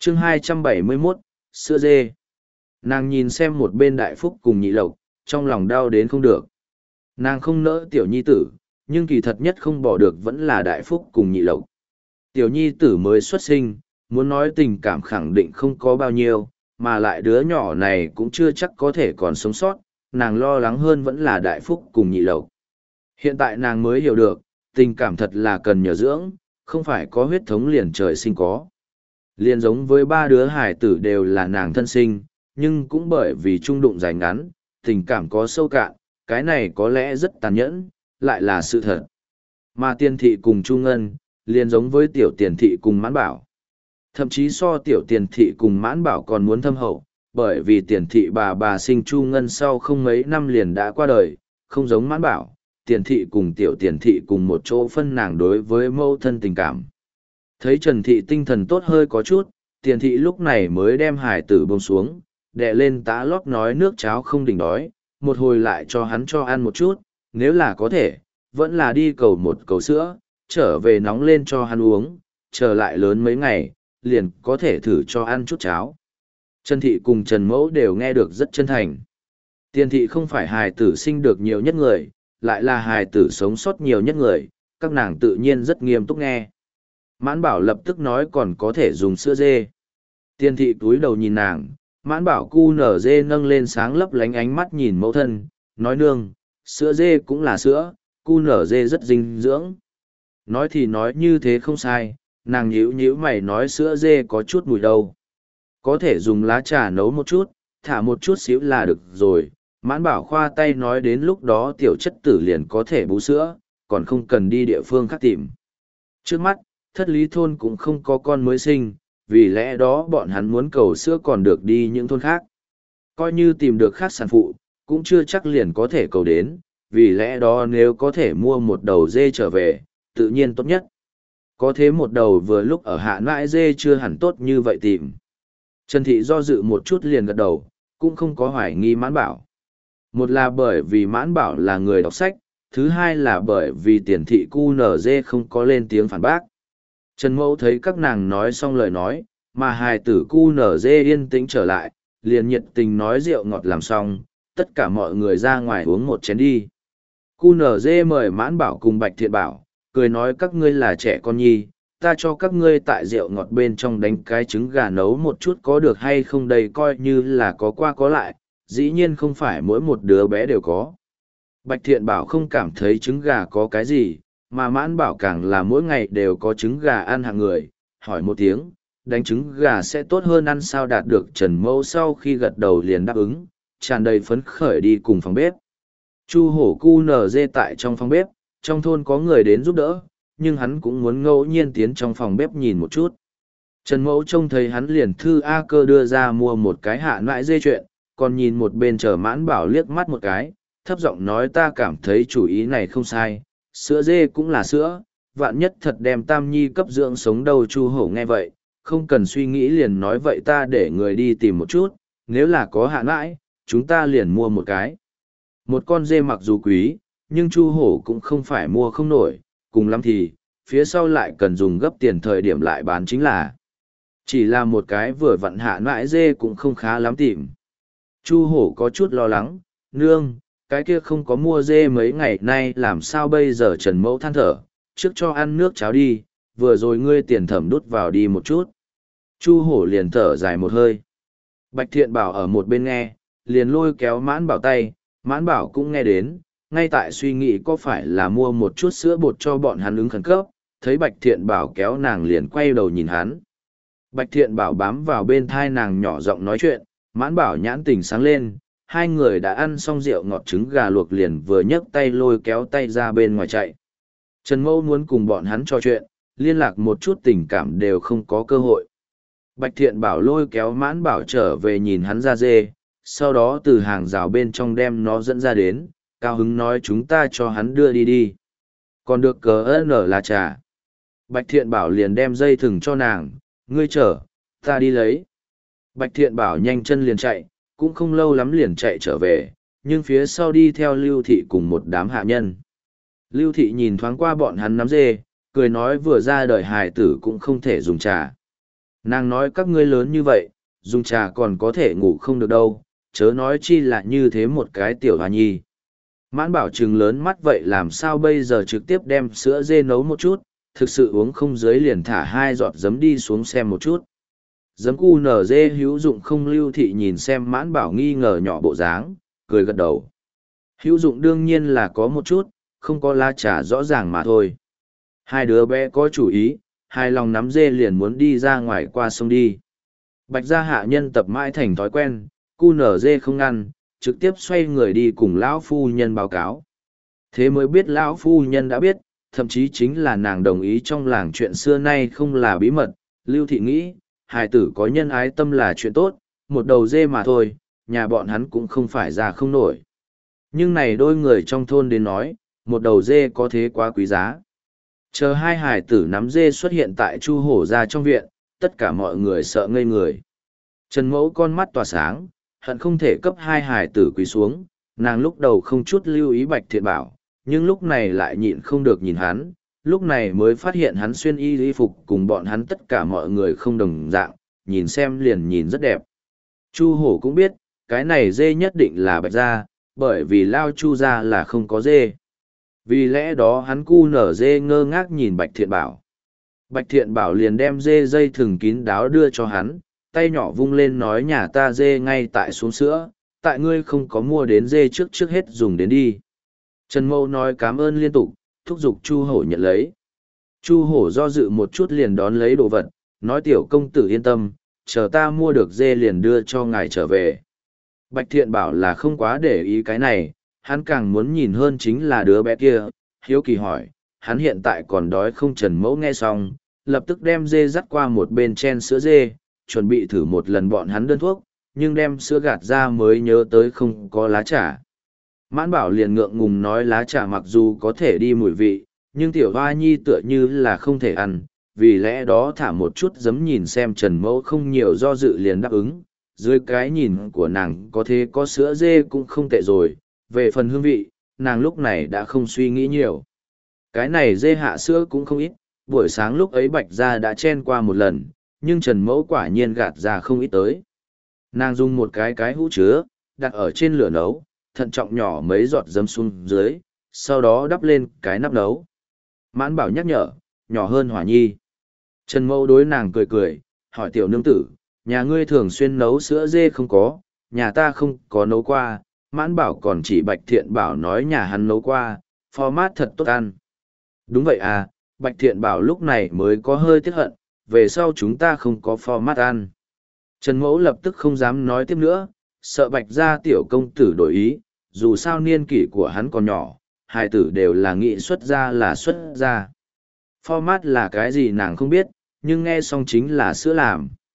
chương 271, sữa dê. Nàng nhìn xem một bên Đại Phúc cùng Nhị Lộc, trong lòng đau đến không được. Nàng không nỡ tiểu nhi tử, nhưng kỳ thật nhất không bỏ được vẫn là Đại Phúc cùng Nhị Lộc. Tiểu nhi tử mới xuất sinh, muốn nói tình cảm khẳng định không có bao nhiêu, mà lại đứa nhỏ này cũng chưa chắc có thể còn sống sót, nàng lo lắng hơn vẫn là Đại Phúc cùng Nhị Lộc. Hiện tại nàng mới hiểu được, tình cảm thật là cần nhờ dưỡng, không phải có huyết thống liền trời sinh có. Liền giống với ba đứa hải tử đều là nàng thân sinh, nhưng cũng bởi vì trung đụng dài ngắn, tình cảm có sâu cạn, cái này có lẽ rất tàn nhẫn, lại là sự thật. Mà Tiền Thị cùng Chu Ngân, liền giống với tiểu Tiền Thị cùng Mãn Bảo. Thậm chí so tiểu Tiền Thị cùng Mãn Bảo còn muốn thâm hậu, bởi vì Tiền Thị bà sinh Chu Ngân sau không mấy năm liền đã qua đời, không giống Mãn Bảo, Tiền Thị cùng tiểu Tiền Thị cùng một chỗ phân nàng đối với mâu thân tình cảm. Thấy Trần Thị tinh thần tốt hơi có chút, Tiền Thị lúc này mới đem hải tử buông xuống, đè lên tã lót nói nước cháo không đỉnh đói, một hồi lại cho hắn cho ăn một chút, nếu là có thể, vẫn là đi cầu một cầu sữa, trở về nóng lên cho hắn uống, trở lại lớn mấy ngày, liền có thể thử cho ăn chút cháo. Trần Thị cùng Trần Mẫu đều nghe được rất chân thành. Tiền Thị không phải hài tử sinh được nhiều nhất người, lại là hài tử sống sót nhiều nhất người, các nàng tự nhiên rất nghiêm túc nghe. Mãn Bảo lập tức nói còn có thể dùng sữa dê. Tiền Thị túi đầu nhìn nàng, Mãn Bảo cu nở dê nâng lên sáng lấp lánh ánh mắt nhìn mẫu thân, nói nương, sữa dê cũng là sữa, cu nở dê rất dinh dưỡng. Nói thì nói như thế không sai, nàng nhíu nhíu mày nói sữa dê có chút mùi đâu. Có thể dùng lá trà nấu một chút, thả một chút xíu là được rồi. Mãn Bảo khoa tay nói đến lúc đó tiểu chất tử liền có thể bú sữa, còn không cần đi địa phương khác tìm. Trước mắt, Thất Lý thôn cũng không có con mới sinh, vì lẽ đó bọn hắn muốn cầu sữa còn được đi những thôn khác. Coi như tìm được khác sản phụ, cũng chưa chắc liền có thể cầu đến, vì lẽ đó nếu có thể mua một đầu dê trở về, tự nhiên tốt nhất. Có thế một đầu vừa lúc ở hạ nãi dê chưa hẳn tốt như vậy tìm. Trần Thị do dự một chút liền gật đầu, cũng không có hoài nghi Mãn Bảo. Một là bởi vì Mãn Bảo là người đọc sách, thứ hai là bởi vì Tiền Thị cu nở dê không có lên tiếng phản bác. Trần Mẫu thấy các nàng nói xong lời nói, mà hài tử cu nở dê yên tĩnh trở lại, liền nhiệt tình nói rượu ngọt làm xong, tất cả mọi người ra ngoài uống một chén đi. Cu nở dê mời Mãn Bảo cùng Bạch Thiện Bảo, cười nói các ngươi là trẻ con nhi, ta cho các ngươi tại rượu ngọt bên trong đánh cái trứng gà nấu một chút có được hay không đây coi như là có qua có lại, dĩ nhiên không phải mỗi một đứa bé đều có. Bạch Thiện Bảo không cảm thấy trứng gà có cái gì, mà Mãn Bảo càng là mỗi ngày đều có trứng gà ăn hàng người, hỏi một tiếng, đánh trứng gà sẽ tốt hơn ăn sao đạt được Trần Mẫu sau khi gật đầu liền đáp ứng, tràn đầy phấn khởi đi cùng phòng bếp. Chu Hổ cu nở dê tại trong phòng bếp, trong thôn có người đến giúp đỡ, nhưng hắn cũng muốn ngẫu nhiên tiến trong phòng bếp nhìn một chút. Trần Mẫu trông thấy hắn liền thư A Cơ đưa ra mua một cái hạ nãi dê chuyện, còn nhìn một bên chờ Mãn Bảo liếc mắt một cái, thấp giọng nói ta cảm thấy chủ ý này không sai, sữa dê cũng là sữa, vạn nhất thật đem Tam Nhi cấp dưỡng sống đâu. Chu Hổ nghe vậy, không cần suy nghĩ liền nói vậy ta để người đi tìm một chút, nếu là có hạ nãi, chúng ta liền mua một cái. Một con dê mặc dù quý, nhưng Chu Hổ cũng không phải mua không nổi, cùng lắm thì, phía sau lại cần dùng gấp tiền thời điểm lại bán chính là. Chỉ là một cái vừa vặn hạ nãi dê cũng không khá lắm tìm. Chu Hổ có chút lo lắng, nương, cái kia không có mua dê mấy ngày nay làm sao bây giờ. Trần Mẫu than thở, trước cho ăn nước cháo đi, vừa rồi ngươi tiền thẩm đút vào đi một chút. Chu Hổ liền thở dài một hơi. Bạch Thiện Bảo ở một bên nghe, liền lôi kéo Mãn Bảo tay, Mãn Bảo cũng nghe đến, ngay tại suy nghĩ có phải là mua một chút sữa bột cho bọn hắn ứng khẩn cấp, thấy Bạch Thiện Bảo kéo nàng liền quay đầu nhìn hắn. Bạch Thiện Bảo bám vào bên thai nàng nhỏ giọng nói chuyện, Mãn Bảo nhãn tình sáng lên, hai người đã ăn xong rượu ngọt trứng gà luộc liền vừa nhấc tay lôi kéo tay ra bên ngoài chạy. Trần Mẫu muốn cùng bọn hắn trò chuyện, liên lạc một chút tình cảm đều không có cơ hội. Bạch Thiện Bảo lôi kéo Mãn Bảo trở về nhìn hắn ra dê, sau đó từ hàng rào bên trong đem nó dẫn ra đến, cao hứng nói chúng ta cho hắn đưa đi đi. Còn được cờ nở là trà. Bạch Thiện Bảo liền đem dây thừng cho nàng, ngươi chở, ta đi lấy. Bạch Thiện Bảo nhanh chân liền chạy, cũng không lâu lắm liền chạy trở về, nhưng phía sau đi theo Lưu Thị cùng một đám hạ nhân. Lưu Thị nhìn thoáng qua bọn hắn nắm dê, cười nói vừa ra đời hài tử cũng không thể dùng trà. Nàng nói các ngươi lớn như vậy, dùng trà còn có thể ngủ không được đâu, chớ nói chi là như thế một cái tiểu hoa nhi. Mãn bảo trừng lớn mắt vậy làm sao bây giờ trực tiếp đem sữa dê nấu một chút, thực sự uống không dưới liền thả 2 giọt giấm đi xuống xem một chút. Giấm cu nở dê hữu dụng không lưu thị nhìn xem mãn bảo nghi ngờ nhỏ bộ dáng, cười gật đầu. Hữu dụng đương nhiên là có một chút, không có lá trà rõ ràng mà thôi. Hai đứa bé có chủ ý, hai lòng nắm dê liền muốn đi ra ngoài qua sông đi. Bạch gia hạ nhân tập mãi thành thói quen, cu nở dê không ngăn, trực tiếp xoay người đi cùng lão phu nhân báo cáo. Thế mới biết lão phu nhân đã biết, thậm chí chính là nàng đồng ý trong làng chuyện xưa nay không là bí mật. Lưu thị nghĩ, hài tử có nhân ái tâm là chuyện tốt, một đầu dê mà thôi, nhà bọn hắn cũng không phải ra không nổi. Nhưng này đôi người trong thôn đến nói, một đầu dê có thế quá quý giá. Chờ hai hài tử nắm dê xuất hiện tại Chu Hổ ra trong viện, tất cả mọi người sợ ngây người. Trần Mẫu con mắt tỏa sáng, hận không thể cấp hai hài tử quỳ xuống, nàng lúc đầu không chút lưu ý Bạch Thiện Bảo, nhưng lúc này lại nhịn không được nhìn hắn, lúc này mới phát hiện hắn xuyên y phục cùng bọn hắn tất cả mọi người không đồng dạng, nhìn xem liền nhìn rất đẹp. Chu Hổ cũng biết, cái này dê nhất định là Bạch gia, bởi vì lao Chu gia là không có dê. Vì lẽ đó hắn cu nở dê ngơ ngác nhìn Bạch Thiện Bảo. Bạch Thiện Bảo liền đem dê dây thừng kín đáo đưa cho hắn, tay nhỏ vung lên nói nhà ta dê ngay tại xuống sữa, tại ngươi không có mua đến dê trước hết dùng đến đi. Trần Mâu nói cảm ơn liên tục, thúc giục Chu Hổ nhận lấy. Chu Hổ do dự một chút liền đón lấy đồ vật, nói tiểu công tử yên tâm, chờ ta mua được dê liền đưa cho ngài trở về. Bạch Thiện Bảo là không quá để ý cái này, hắn càng muốn nhìn hơn chính là đứa bé kia, hiếu kỳ hỏi, hắn hiện tại còn đói không? Trần Mẫu nghe xong, lập tức đem dê dắt qua một bên chen sữa dê, chuẩn bị thử một lần bọn hắn đơn thuốc, nhưng đem sữa gạt ra mới nhớ tới không có lá trà. Mãn Bảo liền ngượng ngùng nói lá trà mặc dù có thể đi mùi vị, nhưng tiểu hoa nhi tựa như là không thể ăn, vì lẽ đó thả một chút giấm nhìn xem Trần Mẫu không nhiều do dự liền đáp ứng. Dưới cái nhìn của nàng có thế có sữa dê cũng không tệ rồi, về phần hương vị, nàng lúc này đã không suy nghĩ nhiều. Cái này dê hạ sữa cũng không ít, buổi sáng lúc ấy Bạch gia đã chen qua một lần, nhưng Trần Mẫu quả nhiên gạt ra không ít tới. Nàng dùng một cái hũ chứa, đặt ở trên lửa nấu, thận trọng nhỏ mấy giọt giấm xuống dưới, sau đó đắp lên cái nắp nấu. Mãn Bảo nhắc nhở, nhỏ hơn Hỏa Nhi. Trần Mẫu đối nàng cười cười, hỏi tiểu nương tử, nhà ngươi thường xuyên nấu sữa dê không có, nhà ta không có nấu qua. Mãn Bảo còn chỉ Bạch Thiện Bảo nói nhà hắn nấu qua, format thật tốt ăn. Đúng vậy à, Bạch Thiện Bảo lúc này mới có hơi tiếc hận, về sau chúng ta không có format ăn. Trần Mẫu lập tức không dám nói tiếp nữa, sợ Bạch gia tiểu công tử đổi ý, dù sao niên kỷ của hắn còn nhỏ, hai tử đều là nghị xuất gia là xuất gia. Format là cái gì nàng không biết, nhưng nghe xong chính là sữa làm.